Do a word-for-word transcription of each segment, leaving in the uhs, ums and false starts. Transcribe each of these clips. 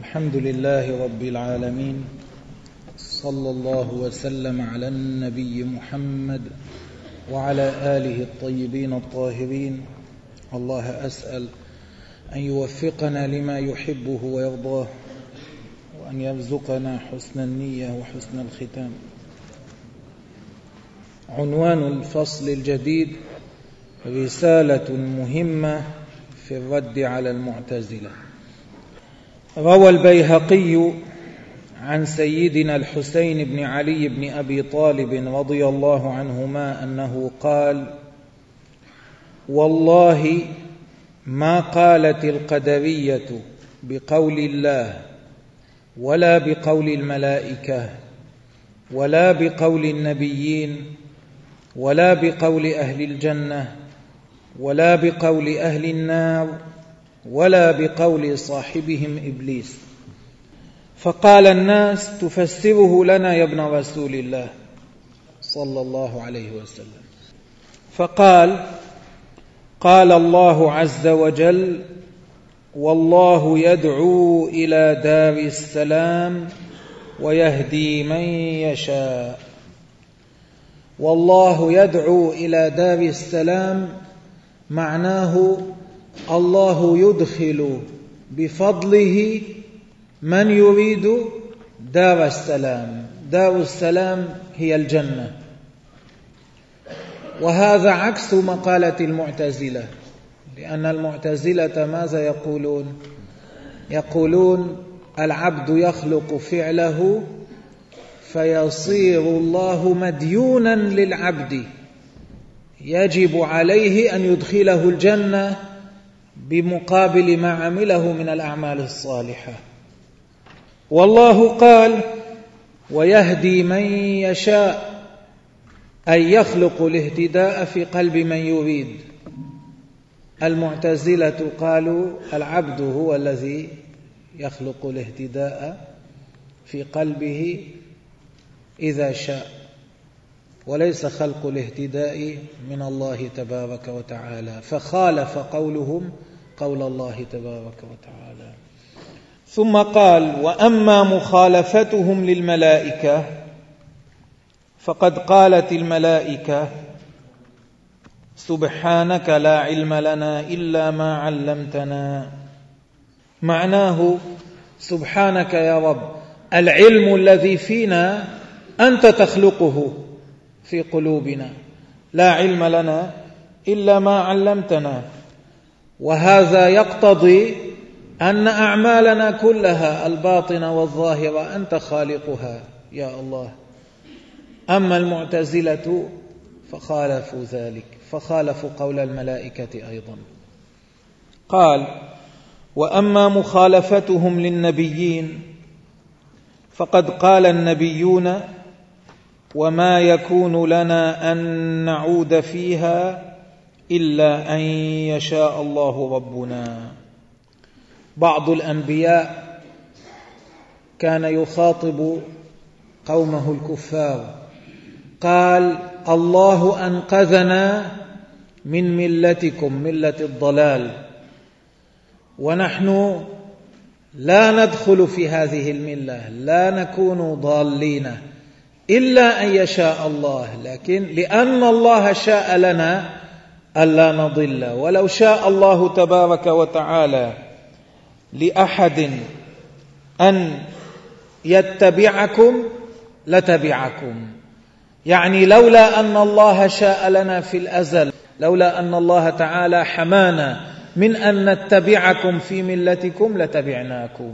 الحمد لله رب العالمين، صلى الله وسلم على النبي محمد وعلى آله الطيبين الطاهرين. الله أسأل أن يوفقنا لما يحبه ويرضاه، وأن يرزقنا حسن النية وحسن الختام. عنوان الفصل الجديد: رسالة مهمة في الرد على المعتزلة. روى البيهقي عن سيدنا الحسين بن علي بن أبي طالب رضي الله عنهما أنه قال: والله ما قالت القدرية بقول الله ولا بقول الملائكة ولا بقول النبيين ولا بقول أهل الجنة ولا بقول أهل النار ولا بقول صاحبهم إبليس. فقال الناس: تفسره لنا يا ابن رسول الله صلى الله عليه وسلم. فقال: قال الله عز وجل: والله يدعو إلى دار السلام ويهدي من يشاء. والله يدعو إلى دار السلام معناه الله يدخل بفضله من يريد دار السلام. دار السلام هي الجنة، وهذا عكس مقالة المعتزلة، لأن المعتزلة ماذا يقولون؟ يقولون العبد يخلق فعله فيصير الله مديونا للعبد، يجب عليه أن يدخله الجنة بمقابل ما عمله من الأعمال الصالحة. والله قال: ويهدي من يشاء، أي يخلق الاهتداء في قلب من يريد. المعتزلة قالوا العبد هو الذي يخلق الاهتداء في قلبه إذا شاء، وليس خلق الاهتداء من الله تبارك وتعالى، فخالف قولهم قول الله تبارك وتعالى. ثم قال: وأما مخالفتهم للملائكة فقد قالت الملائكة: سبحانك لا علم لنا إلا ما علمتنا. معناه سبحانك يا رب، العلم الذي فينا أنت تخلقه في قلوبنا، لا علم لنا إلا ما علمتنا. وهذا يقتضي أن أعمالنا كلها الباطنة والظاهرة أنت خالقها يا الله. أما المعتزلة فخالفوا ذلك، فخالفوا قول الملائكة أيضا. قال: وأما مخالفتهم للنبيين فقد قال النبيون: وما يكون لنا أن نعود فيها إلا أن يشاء الله ربنا. بعض الأنبياء كان يخاطب قومه الكفار، قال: الله أنقذنا من ملتكم، ملة الضلال، ونحن لا ندخل في هذه الملة، لا نكون ضالين إلا أن يشاء الله، لكن لأن الله شاء لنا ألا نضل. ولو شاء الله تبارك وتعالى لأحد أن يتبعكم لتبعكم، يعني لولا أن الله شاء لنا في الأزل، لولا أن الله تعالى حمانا من أن نتبعكم في ملتكم لتبعناكم.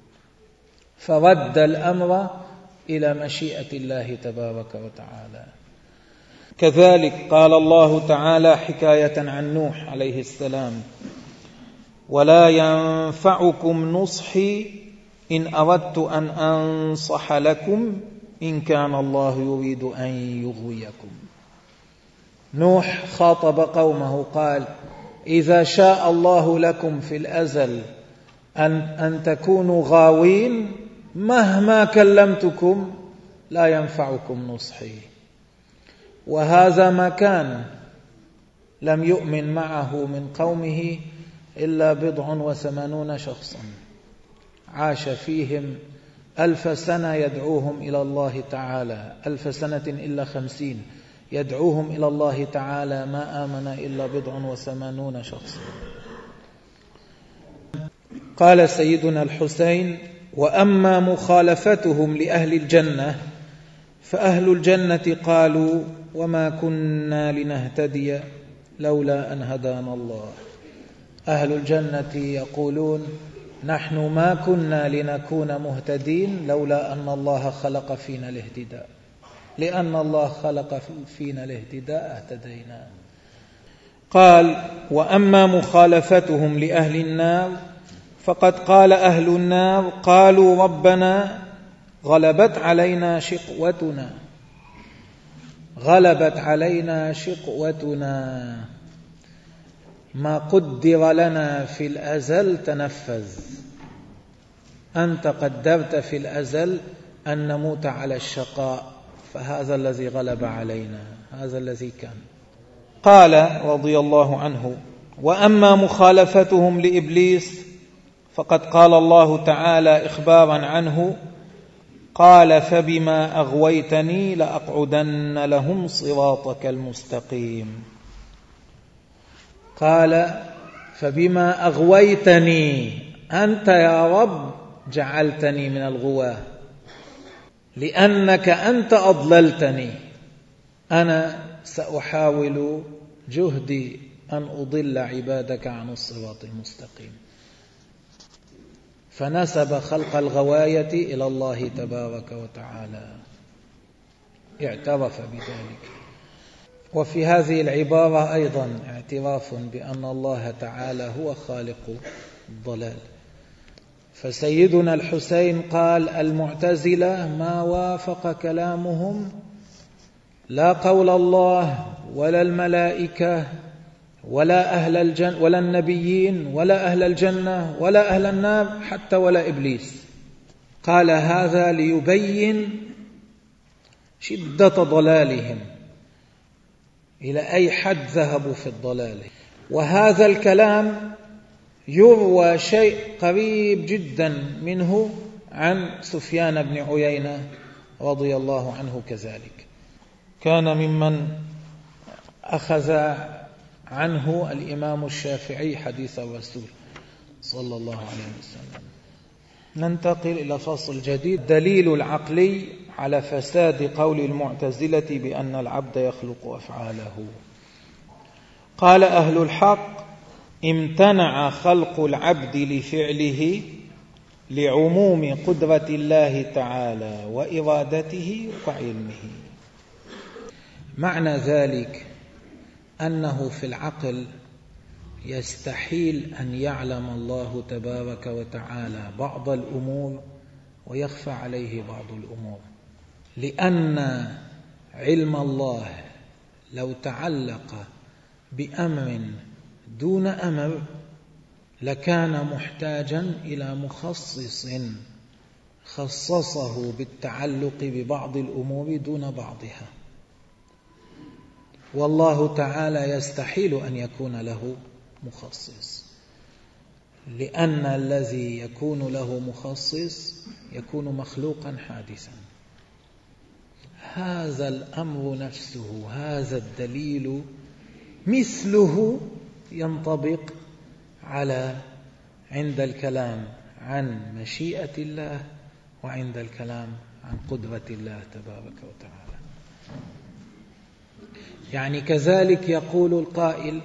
فرد الأمر إلى مشيئة الله تبارك وتعالى. كذلك قال الله تعالى حكاية عن نوح عليه السلام: ولا ينفعكم نصحي إن أردت أن أنصح لكم إن كان الله يريد أن يغويكم. نوح خاطب قومه قال: إذا شاء الله لكم في الأزل أن, أن تكونوا غاوين، مهما كلمتكم لا ينفعكم نصحي. وهذا ما كان، لم يؤمن معه من قومه إلا بضع وثمانون شخصا، عاش فيهم ألف سنة يدعوهم إلى الله تعالى، ألف سنة إلا خمسين، يدعوهم إلى الله تعالى، ما آمن إلا بضع وثمانون شخصا. قال سيدنا الحسين: وأما مخالفتهم لأهل الجنة فأهل الجنة قالوا: وما كنا لنهتدي لولا أن هدانا الله. أهل الجنة يقولون: نحن ما كنا لنكون مهتدين لولا أن الله خلق فينا الاهتداء، لأن الله خلق فينا الاهتداء اهتدينا. قال: وأما مخالفتهم لأهل النار فقد قال أهل النار: قالوا ربنا غلبت علينا شقوتنا، غلبت علينا شقوتنا، ما قدر لنا في الأزل تنفذ، أنت قدرت في الأزل أن نموت على الشقاء، فهذا الذي غلب علينا، هذا الذي كان. قال رضي الله عنه: وأما مخالفتهم لإبليس فقد قال الله تعالى إخبارا عنه: قال فبما أغويتني لأقعدن لهم صراطك المستقيم. قال: فبما أغويتني، أنت يا رب جعلتني من الغواة، لأنك أنت أضللتني، أنا سأحاول جهدي أن أضل عبادك عن الصراط المستقيم. فنسب خلق الغواية إلى الله تبارك وتعالى، اعترف بذلك. وفي هذه العبارة أيضا اعتراف بأن الله تعالى هو خالق الضلال. فسيدنا الحسين قال: المعتزلة ما وافق كلامهم لا قول الله ولا الملائكة ولا أهل الجنة ولا النبيين ولا أهل الجنة ولا أهل النار حتى ولا إبليس. قال هذا ليبين شدة ضلالهم، إلى أي حد ذهبوا في الضلال. وهذا الكلام يروى شيء قريب جدا منه عن سفيان بن عيينة رضي الله عنه كذلك، كان ممن أخذ عنه الإمام الشافعي حديث الرسول صلى الله عليه وسلم. ننتقل إلى فصل جديد: دليل العقلي على فساد قول المعتزلة بأن العبد يخلق أفعاله. قال أهل الحق: امتنع خلق العبد لفعله لعموم قدرة الله تعالى وإرادته وعلمه. معنى ذلك أنه في العقل يستحيل أن يعلم الله تبارك وتعالى بعض الأمور ويخفى عليه بعض الأمور، لأن علم الله لو تعلق بأمر دون أمر لكان محتاجا إلى مخصص خصصه بالتعلق ببعض الأمور دون بعضها، والله تعالى يستحيل أن يكون له مخصص، لأن الذي يكون له مخصص يكون مخلوقا حادثا. هذا الأمر نفسه، هذا الدليل مثله ينطبق على عند الكلام عن مشيئة الله وعند الكلام عن قدرة الله تبارك وتعالى. يعني كذلك يقول القائل: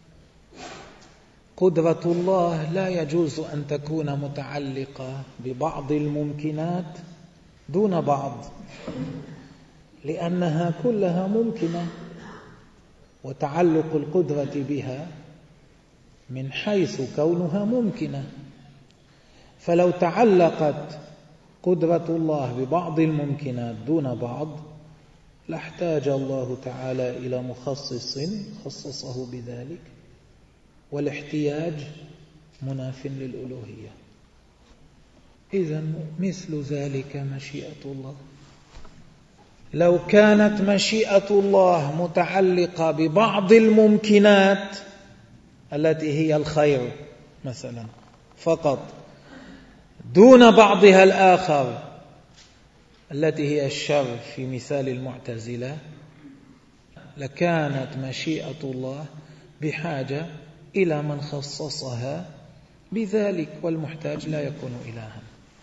قدرة الله لا يجوز أن تكون متعلقة ببعض الممكنات دون بعض، لأنها كلها ممكنة، وتعلق القدرة بها من حيث كونها ممكنة. فلو تعلقت قدرة الله ببعض الممكنات دون بعض لاحتاج الله تعالى إلى مخصص خصصه بذلك، والاحتياج مناف للألوهية. إذن مثل ذلك مشيئة الله. لو كانت مشيئة الله متعلقة ببعض الممكنات التي هي الخير مثلا فقط دون بعضها الآخر التي هي الشر في مثال المعتزلة، لكانت مشيئة الله بحاجة إلى من خصصها بذلك، والمحتاج لا يكون إلها.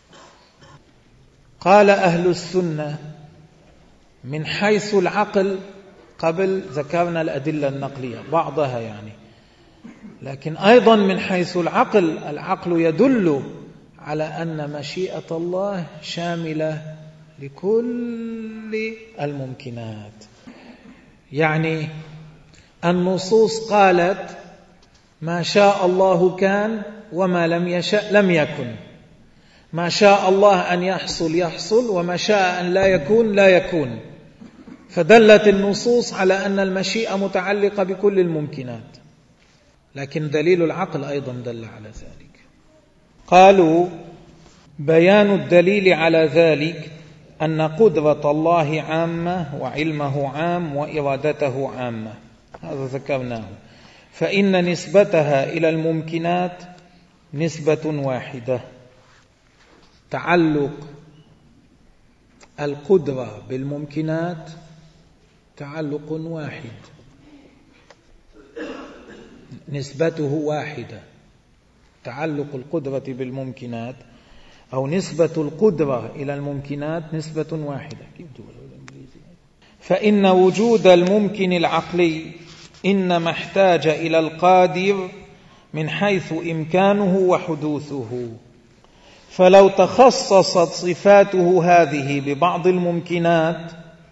قال أهل السنة من حيث العقل، قبل ذكرنا الأدلة النقلية بعضها يعني، لكن أيضا من حيث العقل، العقل يدل على أن مشيئة الله شاملة لكل الممكنات. يعني النصوص قالت ما شاء الله كان وما لم يشاء لم يكن، ما شاء الله أن يحصل يحصل وما شاء أن لا يكون لا يكون، فدلت النصوص على أن المشيئة متعلقة بكل الممكنات، لكن دليل العقل أيضا دل على ذلك. قالوا بيان الدليل على ذلك أن قدرة الله عامة وعلمه عام وإرادته عامة، هذا ذكرناه، فإن نسبتها إلى الممكنات نسبة واحدة. تعلق القدرة بالممكنات تعلق واحد، نسبته واحدة. تعلق القدرة بالممكنات أو نسبة القدرة إلى الممكنات نسبة واحدة. فإن وجود الممكن العقلي إنما احتاج إلى القادر من حيث إمكانه وحدوثه، فلو تخصصت صفاته هذه ببعض الممكنات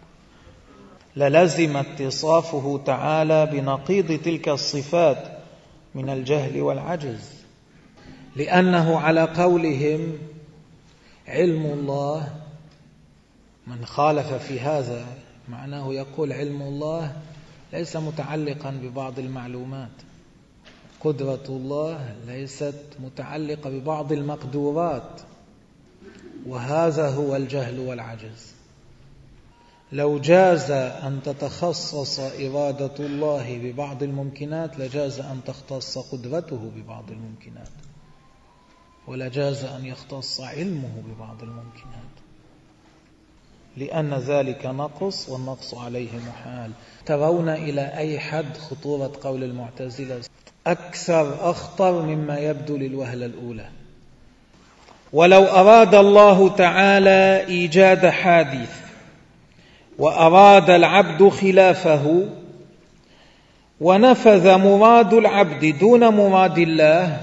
للزم اتصافه تعالى بنقيض تلك الصفات من الجهل والعجز، لأنه على قولهم علم الله، من خالف في هذا معناه يقول علم الله ليس متعلقا ببعض المعلومات، قدرة الله ليست متعلقة ببعض المقدورات، وهذا هو الجهل والعجز. لو جاز أن تتخصص إرادة الله ببعض الممكنات لجاز أن تختص قدرته ببعض الممكنات، ولجاز أن يختص علمه ببعض الممكنات، لأن ذلك نقص، والنقص عليه محال. ترون إلى أي حد خطورة قول المعتزلة؟ أكثر أخطر مما يبدو للوهلة الأولى. ولو أراد الله تعالى إيجاد حادث وأراد العبد خلافه ونفذ مراد العبد دون مراد الله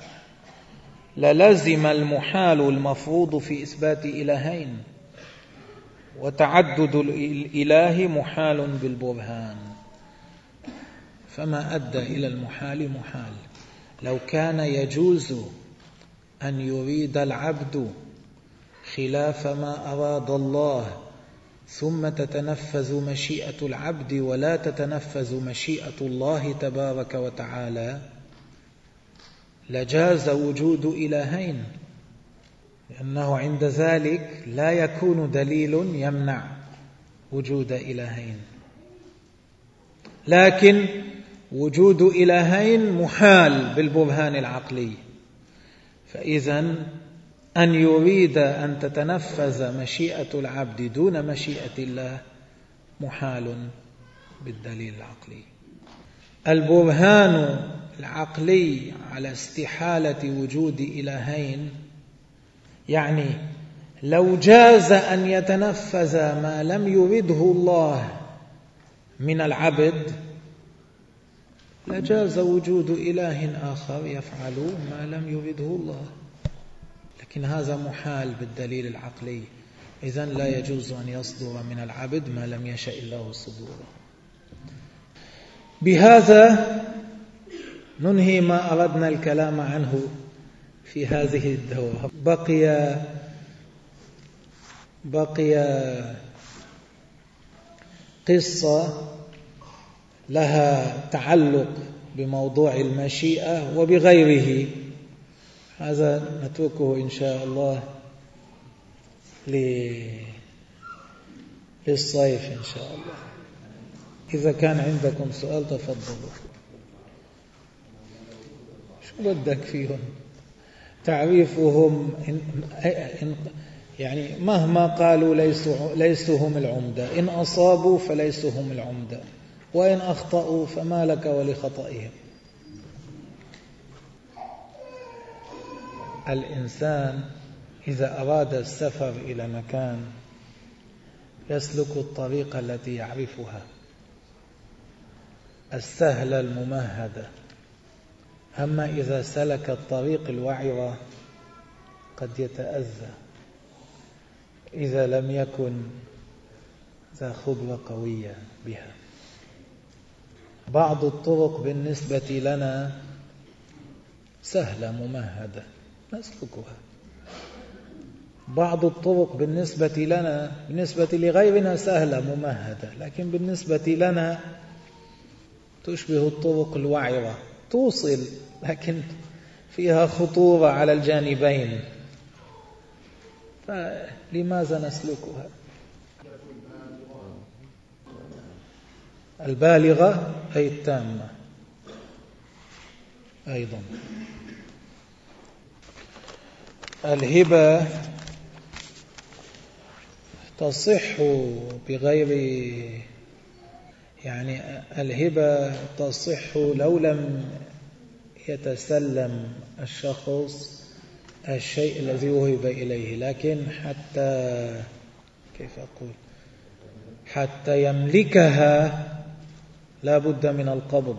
للزم المحال المفروض في إثبات إلهين، وتعدد الإله محال بالبرهان، فما أدى إلى المحال محال. لو كان يجوز أن يريد العبد خلاف ما أراد الله ثم تتنفذ مشيئة العبد ولا تتنفذ مشيئة الله تبارك وتعالى لجاز وجود إلهين، لأنه عند ذلك لا يكون دليل يمنع وجود إلهين. لكن وجود إلهين محال بالبرهان العقلي، فإذا أن يريد أن تتنفذ مشيئة العبد دون مشيئة الله محال بالدليل العقلي. البرهان العقلي على استحالة وجود إلهين يعني لو جاز أن يتنفذ ما لم يرده الله من العبد لجاز وجود إله آخر يفعل ما لم يرده الله، لكن هذا محال بالدليل العقلي. إذن لا يجوز أن يصدر من العبد ما لم يشاء الله صدوره. بهذا ننهي ما أردنا الكلام عنه في هذه الدورة. بقي بقي قصة لها تعلق بموضوع المشيئة وبغيره، هذا نتركه إن شاء الله للصيف إن شاء الله. إذا كان عندكم سؤال تفضلوا. شو بدك فيهم؟ تعريفهم يعني مهما قالوا ليسوا, ليسوا هم العمدة، إن أصابوا فليسوا هم العمدة، وإن أخطأوا فما لك ولخطئهم. الإنسان إذا أراد السفر إلى مكان يسلك الطريق التي يعرفها، السهلة الممهدة. أما إذا سلك الطريق الوعرة قد يتأذى إذا لم يكن ذا خبرة قوية بها. بعض الطرق بالنسبة لنا سهلة ممهدة نسلكها، بعض الطرق بالنسبة لنا بالنسبة لغيرنا سهلة ممهدة، لكن بالنسبة لنا تشبه الطرق الوعرة، توصل لكن فيها خطورة على الجانبين، فلماذا نسلكها؟ البالغة أي التامة أيضا. الهبة تصح بغير، يعني الهبة تصح لو لم يتسلم الشخص الشيء الذي وهب إليه، لكن حتى كيف أقول حتى يملكها لا بد من القبض،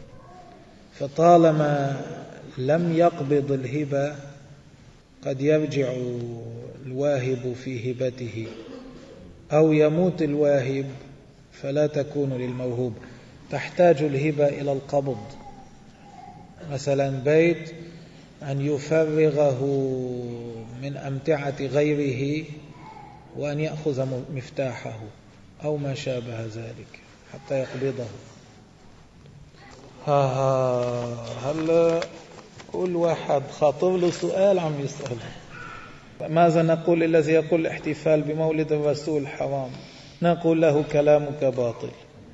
فطالما لم يقبض الهبة قد يرجع الواهب في هبته، أو يموت الواهب فلا تكون للموهوب، تحتاج الهبة إلى القبض. مثلا بيت أن يفرغه من أمتعة غيره وأن يأخذ مفتاحه أو ما شابه ذلك حتى يقبضه. ها ها هل كل واحد خاطر له سؤال عم يسأل ماذا نقول الذي يقول الاحتفال بمولد الرسول حرام؟ نقول له كلامك باطل.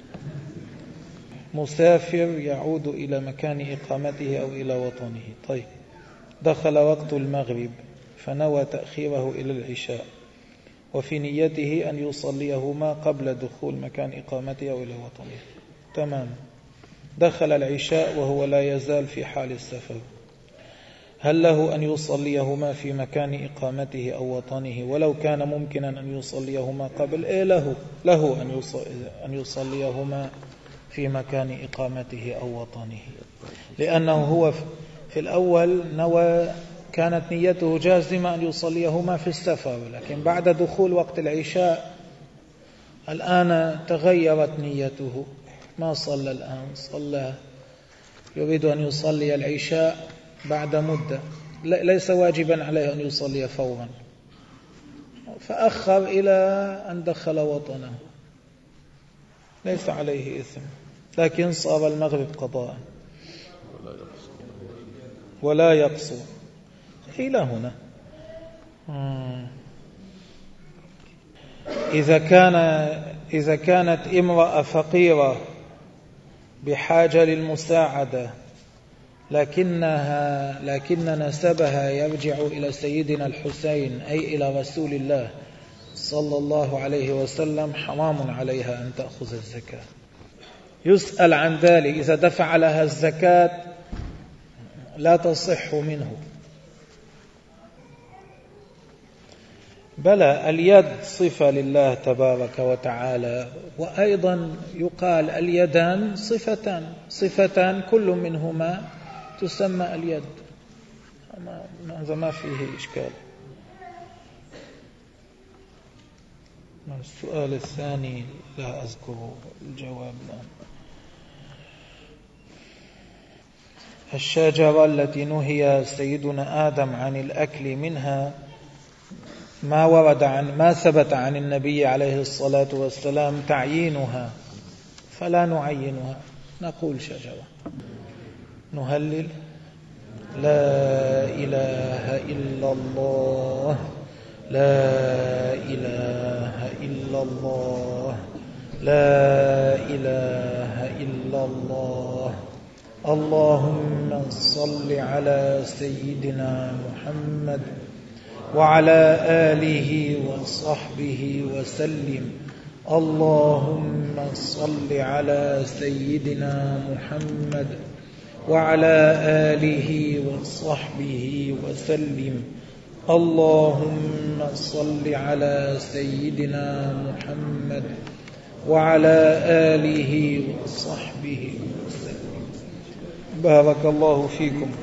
مسافر يعود إلى مكان إقامته أو إلى وطنه، طيب دخل وقت المغرب فنوى تأخيره إلى العشاء، وفي نيته أن يصليهما قبل دخول مكان إقامته أو إلى وطنه، تمام. دخل العشاء وهو لا يزال في حال السفر، هل له أن يصليهما في مكان إقامته أو وطنه ولو كان ممكنا أن يصليهما قبل؟ إيه له له أن يصليهما في مكان إقامته أو وطنه، لأنه هو في الأول نوى، كانت نيته جازمة أن يصليهما في السفر، لكن بعد دخول وقت العشاء الآن تغيرت نيته، ما صلى الآن، صلى يريد أن يصلي العشاء بعد مدة، ليس واجبا عليه أن يصلي فورا، فأخر إلى أن دخل وطنه، ليس عليه إثم، لكن صار المغرب قضاء ولا يقصر إلى هنا. إذا كان إذا كانت امرأة فقيرة بحاجة للمساعدة لكنها لكن نسبها يرجع إلى سيدنا الحسين أي إلى رسول الله صلى الله عليه وسلم، حرام عليها أن تأخذ الزكاة. يسأل عن ذلك، إذا دفع لها الزكاة لا تصح منه. بلى اليد صفة لله تبارك وتعالى، وأيضا يقال اليدان صفتان صفتان كل منهما تسمى اليد، هذا ما فيه إشكال. السؤال الثاني لا أذكر الجواب الآن. الشجرة التي نهي سيدنا آدم عن الأكل منها ما ورد عن ما ثبت عن النبي عليه الصلاة والسلام تعيينها، فلا نعينها، نقول شجرة. نهلل لا إله إلا الله لا إله إلا الله لا إله إلا الله اللهم صل على سيدنا محمد وعلى آله وصحبه وسلم. اللهم صل على سيدنا محمد وعلى آله وصحبه وسلم. اللهم صل على سيدنا محمد وعلى آله وصحبه وسلم. بارك الله فيكم.